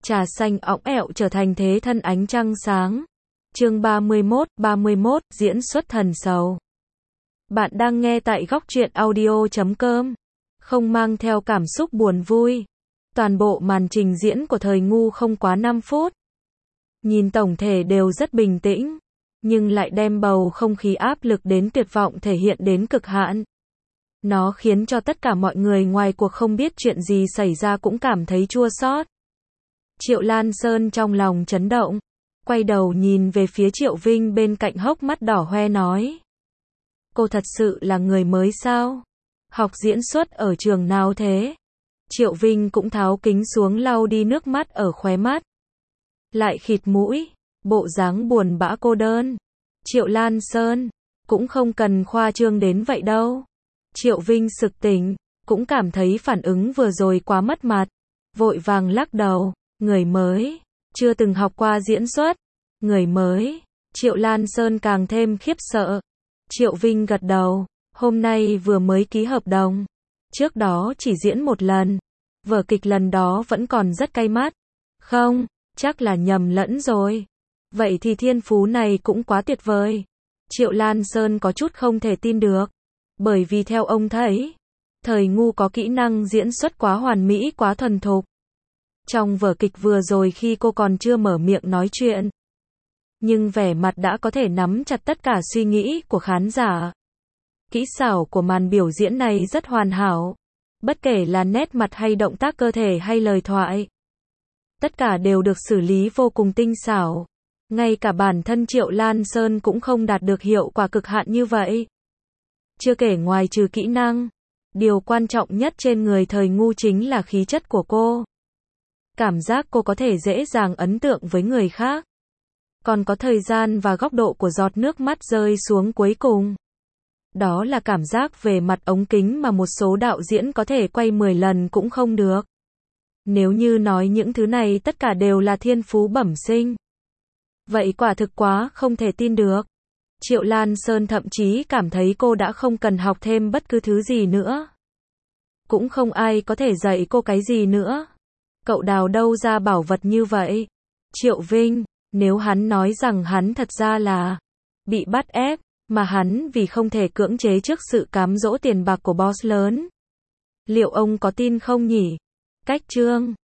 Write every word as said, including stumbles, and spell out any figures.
Trà xanh óng ẹo trở thành thế thân ánh trăng sáng. Chương ba mươi mốt, ba mươi mốt, diễn xuất thần sầu. Bạn đang nghe tại góc truyện audio chấm com. Không mang theo cảm xúc buồn vui. Toàn bộ màn trình diễn của thời ngu không quá năm phút. Nhìn tổng thể đều rất bình tĩnh, nhưng lại đem bầu không khí áp lực đến tuyệt vọng thể hiện đến cực hạn. Nó khiến cho tất cả mọi người ngoài cuộc không biết chuyện gì xảy ra cũng cảm thấy chua xót. Triệu Lan Sơn trong lòng chấn động, quay đầu nhìn về phía Triệu Vinh bên cạnh hốc mắt đỏ hoe nói. Cô thật sự là người mới sao? Học diễn xuất ở trường nào thế? Triệu Vinh cũng tháo kính xuống lau đi nước mắt ở khóe mắt. Lại khịt mũi, bộ dáng buồn bã cô đơn. Triệu Lan Sơn, cũng không cần khoa trương đến vậy đâu. Triệu Vinh sực tỉnh, cũng cảm thấy phản ứng vừa rồi quá mất mặt. Vội vàng lắc đầu, người mới, chưa từng học qua diễn xuất. Người mới, Triệu Lan Sơn càng thêm khiếp sợ. Triệu Vinh gật đầu, hôm nay vừa mới ký hợp đồng. Trước đó chỉ diễn một lần. Vở kịch lần đó vẫn còn rất cay mắt. Không, chắc là nhầm lẫn rồi. Vậy thì thiên phú này cũng quá tuyệt vời. Triệu Lan Sơn có chút không thể tin được. Bởi vì theo ông thấy, thời ngu có kỹ năng diễn xuất quá hoàn mỹ, quá thuần thục. Trong vở kịch vừa rồi khi cô còn chưa mở miệng nói chuyện, nhưng vẻ mặt đã có thể nắm chặt tất cả suy nghĩ của khán giả. Kỹ xảo của màn biểu diễn này rất hoàn hảo. Bất kể là nét mặt hay động tác cơ thể hay lời thoại, tất cả đều được xử lý vô cùng tinh xảo. Ngay cả bản thân Triệu Lan Sơn cũng không đạt được hiệu quả cực hạn như vậy. Chưa kể ngoài trừ kỹ năng, điều quan trọng nhất trên người thời ngu chính là khí chất của cô. Cảm giác cô có thể dễ dàng ấn tượng với người khác. Còn có thời gian và góc độ của giọt nước mắt rơi xuống cuối cùng. Đó là cảm giác về mặt ống kính mà một số đạo diễn có thể quay mười lần cũng không được. Nếu như nói những thứ này tất cả đều là thiên phú bẩm sinh, vậy quả thực quá không thể tin được. Triệu Lan Sơn thậm chí cảm thấy cô đã không cần học thêm bất cứ thứ gì nữa. Cũng không ai có thể dạy cô cái gì nữa. Cậu đào đâu ra bảo vật như vậy? Triệu Vinh, nếu hắn nói rằng hắn thật ra là bị bắt ép, mà hắn vì không thể cưỡng chế trước sự cám dỗ tiền bạc của boss lớn, liệu ông có tin không nhỉ? Cách chương